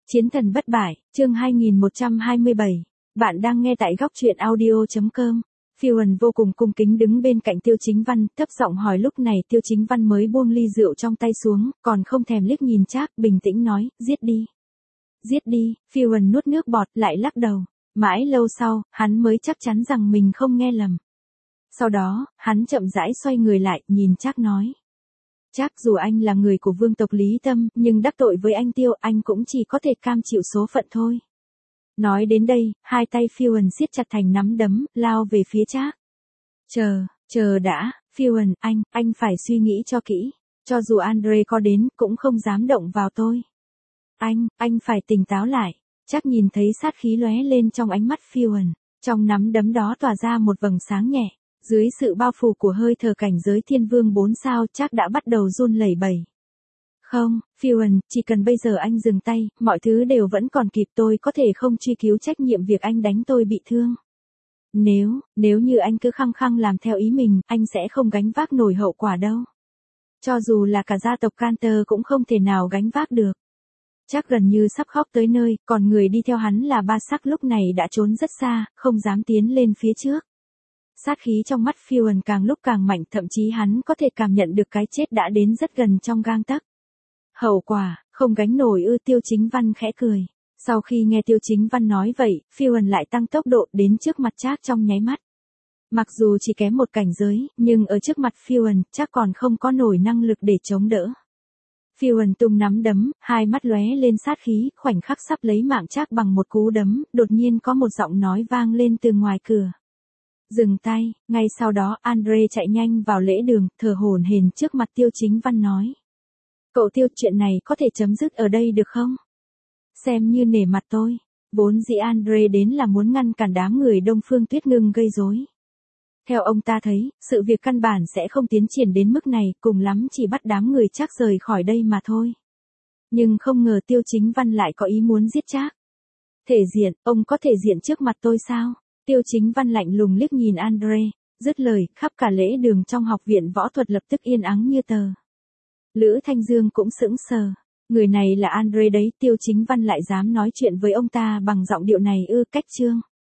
Chiến thần bất bại, chương 2127. Bạn đang nghe tại góc truyện audio.com. Phi Huân vô cùng cung kính đứng bên cạnh Tiêu Chính Văn, thấp giọng hỏi. Lúc này Tiêu Chính Văn mới buông ly rượu trong tay xuống, còn không thèm liếc nhìn Trác, bình tĩnh nói, giết đi. Giết đi. Phi Huân nuốt nước bọt, lại lắc đầu. Mãi lâu sau, hắn mới chắc chắn rằng mình không nghe lầm. Sau đó, hắn chậm rãi xoay người lại, nhìn Trác nói. Trác, dù anh là người của vương tộc Lý Tâm, nhưng đắc tội với anh Tiêu, anh cũng chỉ có thể cam chịu số phận thôi. Nói đến đây, hai tay Phi Huân siết chặt thành nắm đấm, lao về phía Trác. Chờ đã, Phi Huân, anh phải suy nghĩ cho kỹ. Cho dù Andre có đến, cũng không dám động vào tôi. Anh phải tỉnh táo lại. Trác nhìn thấy sát khí lóe lên trong ánh mắt Phi Huân. Trong nắm đấm đó tỏa ra một vầng sáng nhẹ. Dưới sự bao phủ của hơi thở cảnh giới thiên vương 4 sao, Trác đã bắt đầu run lẩy bẩy. Không, Phi Huân, chỉ cần bây giờ anh dừng tay, mọi thứ đều vẫn còn kịp, tôi có thể không truy cứu trách nhiệm việc anh đánh tôi bị thương. Nếu như anh cứ khăng khăng làm theo ý mình, anh sẽ không gánh vác nổi hậu quả đâu. Cho dù là cả gia tộc Cantor cũng không thể nào gánh vác được. Trác gần như sắp khóc tới nơi, còn người đi theo hắn là Ba Sắc lúc này đã trốn rất xa, không dám tiến lên phía trước. Sát khí trong mắt Phi Huân càng lúc càng mạnh, thậm chí hắn có thể cảm nhận được cái chết đã đến rất gần trong gang tấc. Hậu quả, không gánh nổi ư? Tiêu Chính Văn khẽ cười. Sau khi nghe Tiêu Chính Văn nói vậy, Phi Huân lại tăng tốc độ đến trước mặt Trác trong nháy mắt. Mặc dù chỉ kém một cảnh giới, nhưng ở trước mặt Phi Huân, Trác còn không có nổi năng lực để chống đỡ. Phi Huân tung nắm đấm, hai mắt lóe lên sát khí, khoảnh khắc sắp lấy mạng Trác bằng một cú đấm, đột nhiên có một giọng nói vang lên từ ngoài cửa. Dừng tay. Ngay sau đó Andre chạy nhanh vào lễ đường, thở hổn hển trước mặt Tiêu Chính Văn nói. Cậu Tiêu, chuyện này có thể chấm dứt ở đây được không? Xem như nể mặt tôi. Vốn dĩ Andre đến là muốn ngăn cản đám người Đông Phương Tuyết Ngưng gây rối. Theo ông ta thấy, sự việc căn bản sẽ không tiến triển đến mức này, cùng lắm chỉ bắt đám người Trác rời khỏi đây mà thôi. Nhưng không ngờ Tiêu Chính Văn lại có ý muốn giết Trác. Thể diện, ông có thể diện trước mặt tôi sao? Tiêu Chính Văn lạnh lùng liếc nhìn Andre, dứt lời, khắp cả lễ đường trong học viện võ thuật lập tức yên ắng như tờ. Lữ Thanh Dương cũng sững sờ. Người này là Andre đấy, Tiêu Chính Văn lại dám nói chuyện với ông ta bằng giọng điệu này ư? Cách chương.